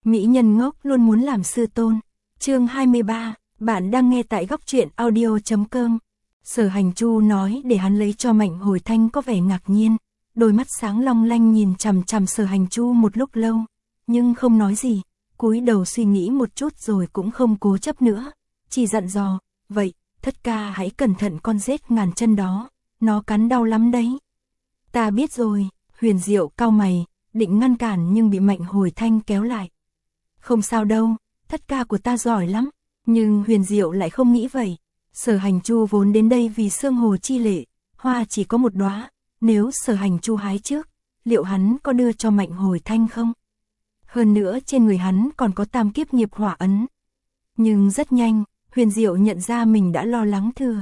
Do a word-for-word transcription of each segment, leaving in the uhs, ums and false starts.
Mỹ nhân ngốc luôn muốn làm sư tôn. Chương hai mươi ba, bạn đang nghe tại góc truyện audio chấm com. Sở Hành Chu nói để hắn lấy cho Mạnh Hồi Thanh có vẻ ngạc nhiên, đôi mắt sáng long lanh nhìn chằm chằm Sở Hành Chu một lúc lâu, nhưng không nói gì, cúi đầu suy nghĩ một chút rồi cũng không cố chấp nữa, chỉ dặn dò, vậy, thất ca hãy cẩn thận con rết ngàn chân đó, nó cắn đau lắm đấy. Ta biết rồi. Huyền Diệu cau mày, định ngăn cản nhưng bị Mạnh Hồi Thanh kéo lại. Không sao đâu, thất ca của ta giỏi lắm, nhưng Huyền Diệu lại không nghĩ vậy. Sở Hành Chu vốn đến đây vì Sương Hồ chi lệ, hoa chỉ có một đóa, nếu Sở Hành Chu hái trước, liệu hắn có đưa cho Mạnh Hồi Thanh không? Hơn nữa trên người hắn còn có tam kiếp nghiệp hỏa ấn. Nhưng rất nhanh, Huyền Diệu nhận ra mình đã lo lắng thừa.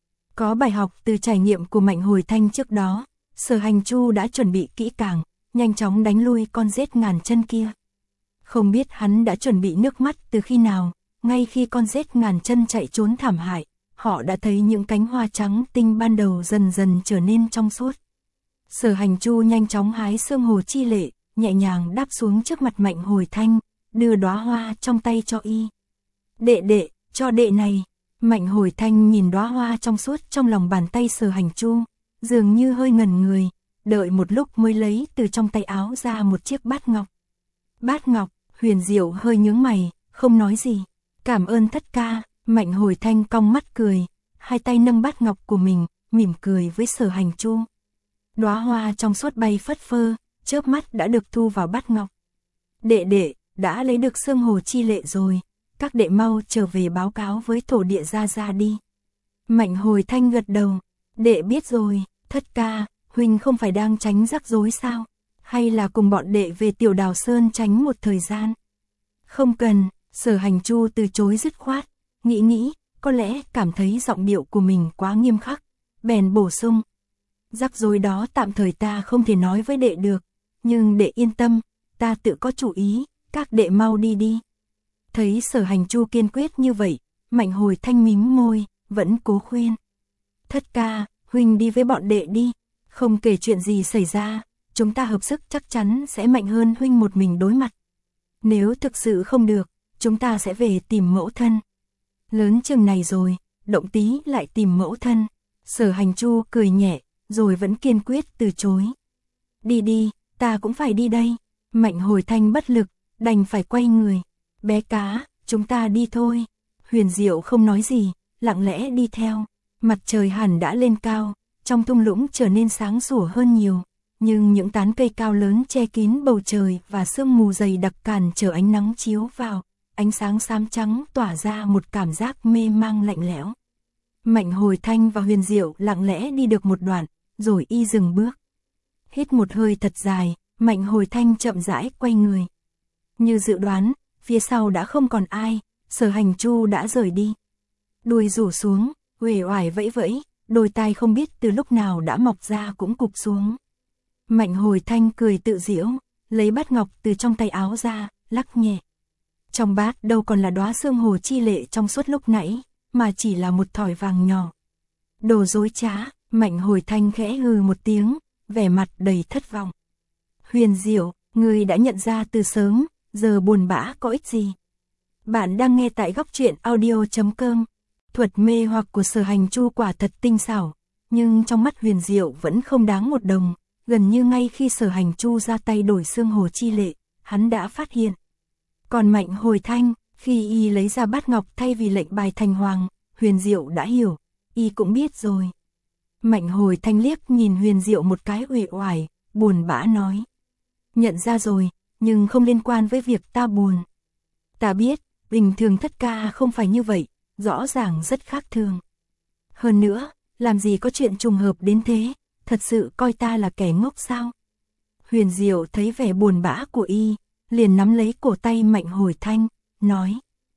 Có bài học từ trải nghiệm của Mạnh Hồi Thanh trước đó, Sở Hành Chu đã chuẩn bị kỹ càng, nhanh chóng đánh lui con rết ngàn chân kia. Không biết hắn đã chuẩn bị nước mắt từ khi nào, ngay khi con rết ngàn chân chạy trốn thảm hại, họ đã thấy những cánh hoa trắng tinh ban đầu dần dần trở nên trong suốt. Sở Hành Chu nhanh chóng hái Sương Hồ chi lệ, nhẹ nhàng đáp xuống trước mặt Mạnh Hồi Thanh, đưa đóa hoa trong tay cho y. Đệ đệ, cho đệ này. Mạnh Hồi Thanh nhìn đóa hoa trong suốt trong lòng bàn tay Sở Hành Chu, dường như hơi ngẩn người, đợi một lúc mới lấy từ trong tay áo ra một chiếc bát ngọc. Bát ngọc, Huyền Diệu hơi nhướng mày, không nói gì. Cảm ơn thất ca. Mạnh Hồi Thanh cong mắt cười, hai tay nâng bát ngọc của mình, mỉm cười với Sở Hành Chu. Đóa hoa trong suốt bay phất phơ, chớp mắt đã được thu vào bát ngọc. Đệ đệ, đã lấy được Sương Hồ chi lệ rồi, các đệ mau trở về báo cáo với thổ địa gia gia đi. Mạnh Hồi Thanh gật đầu, đệ biết rồi, thất ca, huynh không phải đang tránh rắc rối sao? Hay là cùng bọn đệ về Tiểu Đào Sơn tránh một thời gian? Không cần, Sở Hành Chu từ chối dứt khoát, nghĩ nghĩ, có lẽ cảm thấy giọng điệu của mình quá nghiêm khắc, bèn bổ sung. Rắc rối đó tạm thời ta không thể nói với đệ được, nhưng đệ yên tâm, ta tự có chủ ý, các đệ mau đi đi. Thấy Sở Hành Chu kiên quyết như vậy, Mạnh Hồi Thanh mím môi, vẫn cố khuyên. Thất ca, huynh đi với bọn đệ đi, không kể chuyện gì xảy ra, chúng ta hợp sức chắc chắn sẽ mạnh hơn huynh một mình đối mặt. Nếu thực sự không được, chúng ta sẽ về tìm mẫu thân. Lớn chừng này rồi, động tí lại tìm mẫu thân. Sở Hành Chu cười nhẹ, rồi vẫn kiên quyết từ chối. Đi đi, ta cũng phải đi đây. Mạnh Hồi Thanh bất lực, đành phải quay người. Bé cá, chúng ta đi thôi. Huyền Diệu không nói gì, lặng lẽ đi theo. Mặt trời hẳn đã lên cao, trong thung lũng trở nên sáng sủa hơn nhiều. Nhưng những tán cây cao lớn che kín bầu trời và sương mù dày đặc cản trở ánh nắng chiếu vào. Ánh sáng xám trắng tỏa ra một cảm giác mê mang lạnh lẽo. Mạnh Hồi Thanh và Huyền Diệu lặng lẽ đi được một đoạn, rồi y dừng bước. Hít một hơi thật dài, Mạnh Hồi Thanh chậm rãi quay người. Như dự đoán, phía sau đã không còn ai, Sở Hành Chu đã rời đi. Đuôi rủ xuống, uể oải vẫy vẫy, đôi tai không biết từ lúc nào đã mọc ra cũng cụp xuống. Mạnh Hồi Thanh cười tự giễu, lấy bát ngọc từ trong tay áo ra, lắc nhẹ. Trong bát đâu còn là đóa Sương Hồ chi lệ trong suốt lúc nãy, mà chỉ là một thỏi vàng nhỏ. Đồ dối trá, Mạnh Hồi Thanh khẽ hừ một tiếng, vẻ mặt đầy thất vọng. Huyền Diệu, ngươi đã nhận ra từ sớm, giờ buồn bã có ích gì? Bạn đang nghe tại góc truyện audio chấm com. Thuật mê hoặc của Sở Hành Chu quả thật tinh xảo, nhưng trong mắt Huyền Diệu vẫn không đáng một đồng, gần như ngay khi Sở Hành Chu ra tay đổi Sương Hồ chi lệ, hắn đã phát hiện. Còn Mạnh Hồi Thanh, khi y lấy ra bát ngọc thay vì lệnh bài thành hoàng, Huyền Diệu đã hiểu, y cũng biết rồi. Mạnh Hồi Thanh liếc nhìn Huyền Diệu một cái uể oải, buồn bã nói. Nhận ra rồi, nhưng không liên quan với việc ta buồn. Ta biết, bình thường thất ca không phải như vậy, rõ ràng rất khác thường. Hơn nữa, làm gì có chuyện trùng hợp đến thế, thật sự coi ta là kẻ ngốc sao? Huyền Diệu thấy vẻ buồn bã của y, liền nắm lấy cổ tay Mạnh Hồi Thanh, nói.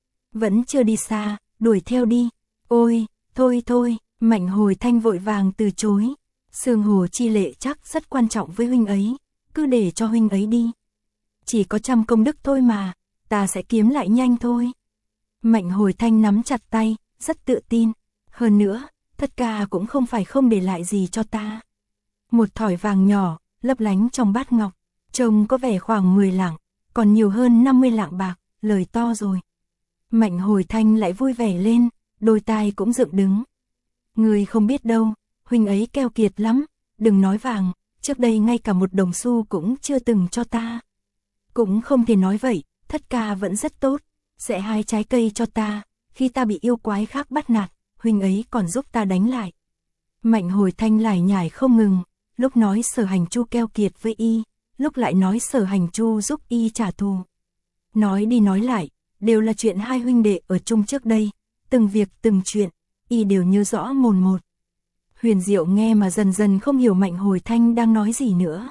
Vẫn chưa đi xa, đuổi theo đi. Ôi, thôi thôi, Mạnh Hồi Thanh vội vàng từ chối. Sương Hồ chi lệ chắc rất quan trọng với huynh ấy, cứ để cho huynh ấy đi. Chỉ có trăm công đức thôi mà, ta sẽ kiếm lại nhanh thôi. Mạnh Hồi Thanh nắm chặt tay, rất tự tin. Hơn nữa, thất ca cũng không phải không để lại gì cho ta. Một thỏi vàng nhỏ, lấp lánh trong bát ngọc, trông có vẻ khoảng mười lạng, còn nhiều hơn năm mươi lạng bạc, lời to rồi. Mạnh Hồi Thanh lại vui vẻ lên, đôi tai cũng dựng đứng. Người không biết đâu, huynh ấy keo kiệt lắm, đừng nói vàng, trước đây ngay cả một đồng xu cũng chưa từng cho ta. Cũng không thể nói vậy, thất ca vẫn rất tốt, sẽ hái trái cây cho ta, khi ta bị yêu quái khác bắt nạt, huynh ấy còn giúp ta đánh lại. Mạnh Hồi Thanh lải nhải không ngừng, lúc nói Sở Hành Chu keo kiệt với y, lúc lại nói Sở Hành Chu giúp y trả thù. Nói đi nói lại, đều là chuyện hai huynh đệ ở chung trước đây, từng việc từng chuyện, y đều nhớ rõ mồn một. Huyền Diệu nghe mà dần dần không hiểu Mạnh Hồi Thanh đang nói gì nữa.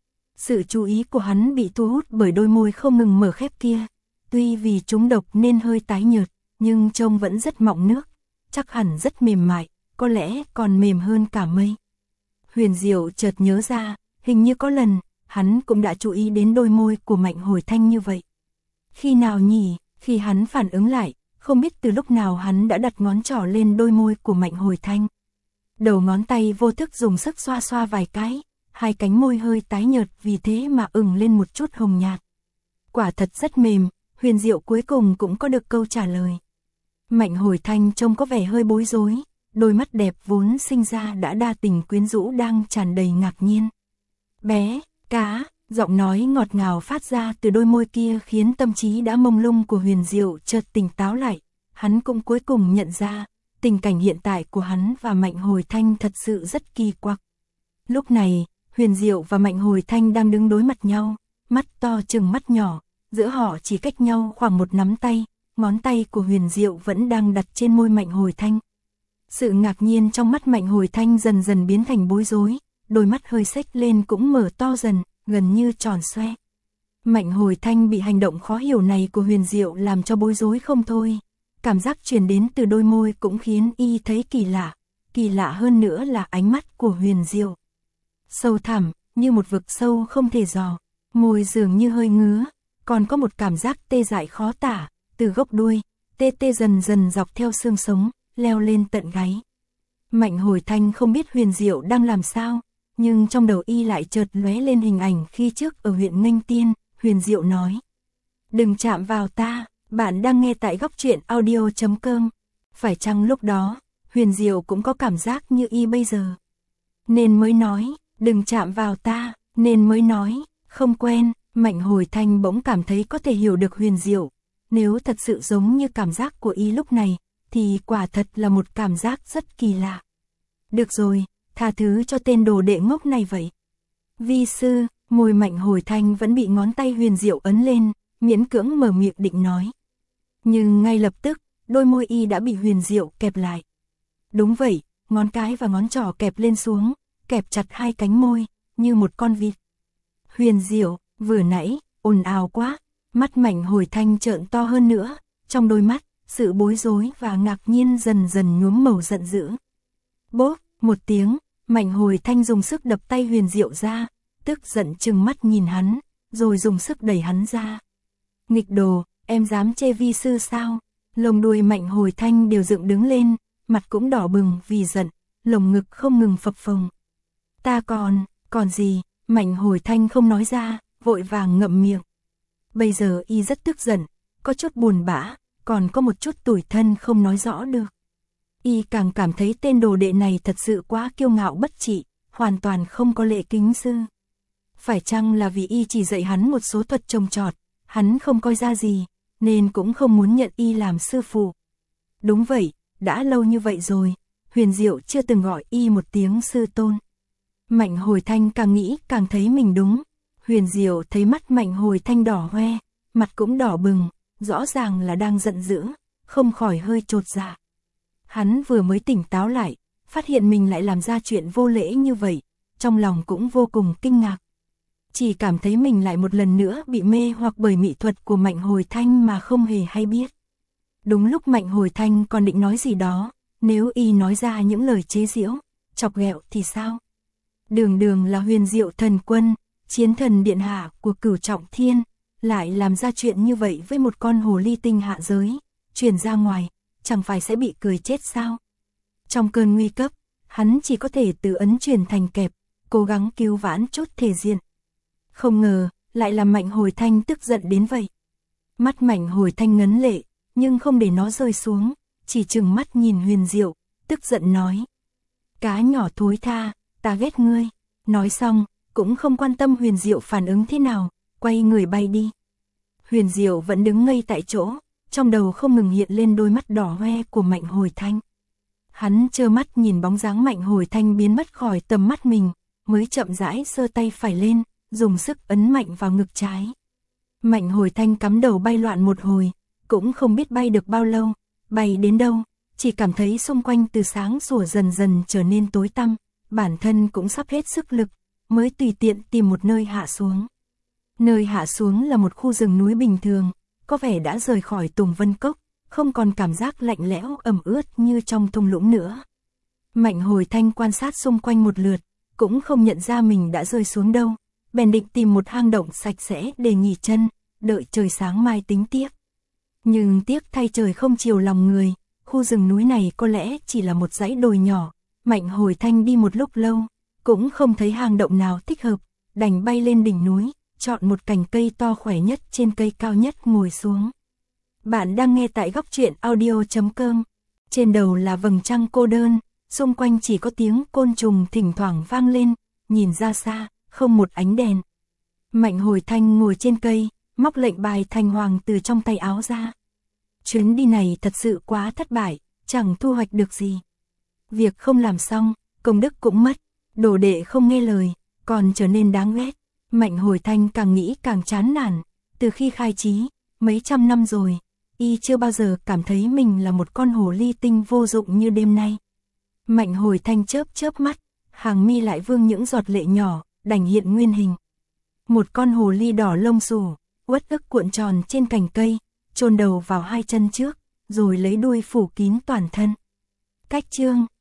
Sự chú ý của hắn bị thu hút bởi đôi môi không ngừng mở khép kia, tuy vì chúng độc nên hơi tái nhợt, nhưng trông vẫn rất mọng nước, chắc hẳn rất mềm mại, có lẽ còn mềm hơn cả mây. Huyền Diệu chợt nhớ ra, hình như có lần, hắn cũng đã chú ý đến đôi môi của Mạnh Hồi Thanh như vậy. Khi nào nhỉ, khi hắn phản ứng lại, không biết từ lúc nào hắn đã đặt ngón trỏ lên đôi môi của Mạnh Hồi Thanh. Đầu ngón tay vô thức dùng sức xoa xoa vài cái, hai cánh môi hơi tái nhợt vì thế mà ửng lên một chút hồng nhạt. Quả thật rất mềm, Huyền Diệu cuối cùng cũng có được câu trả lời. Mạnh Hồi Thanh trông có vẻ hơi bối rối, đôi mắt đẹp vốn sinh ra đã đa tình quyến rũ đang tràn đầy ngạc nhiên. Bé, cá, giọng nói ngọt ngào phát ra từ đôi môi kia khiến tâm trí đã mông lung của Huyền Diệu chợt tỉnh táo lại. Hắn cũng cuối cùng nhận ra, tình cảnh hiện tại của hắn và Mạnh Hồi Thanh thật sự rất kỳ quặc. Lúc này, Huyền Diệu và Mạnh Hồi Thanh đang đứng đối mặt nhau, mắt to chừng mắt nhỏ, giữa họ chỉ cách nhau khoảng một nắm tay, ngón tay của Huyền Diệu vẫn đang đặt trên môi Mạnh Hồi Thanh. Sự ngạc nhiên trong mắt Mạnh Hồi Thanh dần dần biến thành bối rối, đôi mắt hơi xếch lên cũng mở to dần, gần như tròn xoe. Mạnh Hồi Thanh bị hành động khó hiểu này của Huyền Diệu làm cho bối rối không thôi. Cảm giác truyền đến từ đôi môi cũng khiến y thấy kỳ lạ, kỳ lạ hơn nữa là ánh mắt của Huyền Diệu. Sâu thẳm, như một vực sâu không thể dò, môi dường như hơi ngứa, còn có một cảm giác tê dại khó tả, từ gốc đuôi, tê tê dần dần dọc theo xương sống, leo lên tận gáy. Mạnh Hồi Thanh không biết Huyền Diệu đang làm sao, nhưng trong đầu y lại chợt lóe lên hình ảnh khi trước ở huyện Nghênh Tiên, Huyền Diệu nói: "Đừng chạm vào ta." Bạn đang nghe tại góc truyện audio chấm com. Phải chăng lúc đó, Huyền Diệu cũng có cảm giác như y bây giờ? Nên mới nói, đừng chạm vào ta, nên mới nói, không quen. Mạnh Hồi Thanh bỗng cảm thấy có thể hiểu được Huyền Diệu. Nếu thật sự giống như cảm giác của y lúc này, thì quả thật là một cảm giác rất kỳ lạ. Được rồi, tha thứ cho tên đồ đệ ngốc này vậy. Vi sư, môi Mạnh Hồi Thanh vẫn bị ngón tay Huyền Diệu ấn lên, miễn cưỡng mở miệng định nói. Nhưng ngay lập tức, đôi môi y đã bị Huyền Diệu kẹp lại. Đúng vậy, ngón cái và ngón trỏ kẹp lên xuống, kẹp chặt hai cánh môi, như một con vịt. Huyền Diệu, vừa nãy, ồn ào quá, mắt Mạnh Hồi Thanh trợn to hơn nữa, trong đôi mắt, sự bối rối và ngạc nhiên dần dần nhuốm màu giận dữ. Bốp, một tiếng, Mạnh Hồi Thanh dùng sức đập tay Huyền Diệu ra, tức giận trừng mắt nhìn hắn, rồi dùng sức đẩy hắn ra. Nghịch đồ, em dám chê vi sư sao? Lồng đuôi Mạnh Hồi Thanh đều dựng đứng lên, mặt cũng đỏ bừng vì giận, lồng ngực không ngừng phập phồng. Ta còn, còn gì? Mạnh Hồi Thanh không nói ra, vội vàng ngậm miệng. Bây giờ y rất tức giận, có chút buồn bã, còn có một chút tủi thân không nói rõ được. Y càng cảm thấy tên đồ đệ này thật sự quá kiêu ngạo bất trị, hoàn toàn không có lễ kính sư. Phải chăng là vì y chỉ dạy hắn một số thuật trồng trọt, hắn không coi ra gì, nên cũng không muốn nhận y làm sư phụ. Đúng vậy, đã lâu như vậy rồi, Huyền Diệu chưa từng gọi y một tiếng sư tôn. Mạnh Hồi Thanh càng nghĩ càng thấy mình đúng. Huyền Diệu thấy mắt Mạnh Hồi Thanh đỏ hoe, mặt cũng đỏ bừng, rõ ràng là đang giận dữ, không khỏi hơi chột dạ. Hắn vừa mới tỉnh táo lại, phát hiện mình lại làm ra chuyện vô lễ như vậy, trong lòng cũng vô cùng kinh ngạc. Chỉ cảm thấy mình lại một lần nữa bị mê hoặc bởi mỹ thuật của Mạnh Hồi Thanh mà không hề hay biết. Đúng lúc Mạnh Hồi Thanh còn định nói gì đó, nếu y nói ra những lời chế giễu, chọc ghẹo thì sao? Đường đường là Huyền Diệu thần quân, chiến thần điện hạ của Cửu Trọng Thiên, lại làm ra chuyện như vậy với một con hồ ly tinh hạ giới, truyền ra ngoài, chẳng phải sẽ bị cười chết sao? Trong cơn nguy cấp, hắn chỉ có thể từ ấn truyền thành kẹp, cố gắng cứu vãn chút thể diện. Không ngờ, lại làm Mạnh Hồi Thanh tức giận đến vậy. Mắt Mạnh Hồi Thanh ngấn lệ, nhưng không để nó rơi xuống, chỉ trừng mắt nhìn Huyền Diệu, tức giận nói. Cá nhỏ thối tha, ta ghét ngươi. Nói xong, cũng không quan tâm Huyền Diệu phản ứng thế nào, quay người bay đi. Huyền Diệu vẫn đứng ngây tại chỗ, trong đầu không ngừng hiện lên đôi mắt đỏ hoe của Mạnh Hồi Thanh. Hắn trơ mắt nhìn bóng dáng Mạnh Hồi Thanh biến mất khỏi tầm mắt mình, mới chậm rãi giơ tay phải lên, dùng sức ấn mạnh vào ngực trái. Mạnh Hồi Thanh cắm đầu bay loạn một hồi, cũng không biết bay được bao lâu, bay đến đâu, chỉ cảm thấy xung quanh từ sáng sủa dần dần trở nên tối tăm, bản thân cũng sắp hết sức lực, mới tùy tiện tìm một nơi hạ xuống. Nơi hạ xuống là một khu rừng núi bình thường, có vẻ đã rời khỏi Tùng Vân Cốc, không còn cảm giác lạnh lẽo ẩm ướt như trong thung lũng nữa. Mạnh Hồi Thanh quan sát xung quanh một lượt, cũng không nhận ra mình đã rơi xuống đâu, bèn định tìm một hang động sạch sẽ để nghỉ chân, đợi trời sáng mai tính tiếp. Nhưng tiếc thay trời không chiều lòng người, khu rừng núi này có lẽ chỉ là một dãy đồi nhỏ, Mạnh Hồi Thanh đi một lúc lâu, cũng không thấy hang động nào thích hợp, đành bay lên đỉnh núi, chọn một cành cây to khỏe nhất trên cây cao nhất ngồi xuống. Bạn đang nghe tại góc truyện audio chấm com. Trên đầu là vầng trăng cô đơn, xung quanh chỉ có tiếng côn trùng thỉnh thoảng vang lên, nhìn ra xa, không một ánh đèn. Mạnh Hồi Thanh ngồi trên cây, móc lệnh bài thành hoàng từ trong tay áo ra. Chuyến đi này thật sự quá thất bại, chẳng thu hoạch được gì. Việc không làm xong, công đức cũng mất, đồ đệ không nghe lời, còn trở nên đáng ghét. Mạnh Hồi Thanh càng nghĩ càng chán nản, từ khi khai trí, mấy trăm năm rồi, y chưa bao giờ cảm thấy mình là một con hồ ly tinh vô dụng như đêm nay. Mạnh Hồi Thanh chớp chớp mắt, hàng mi lại vương những giọt lệ nhỏ, đành hiện nguyên hình. Một con hồ ly đỏ lông xù, uất ức cuộn tròn trên cành cây, chôn đầu vào hai chân trước, rồi lấy đuôi phủ kín toàn thân. Cách chương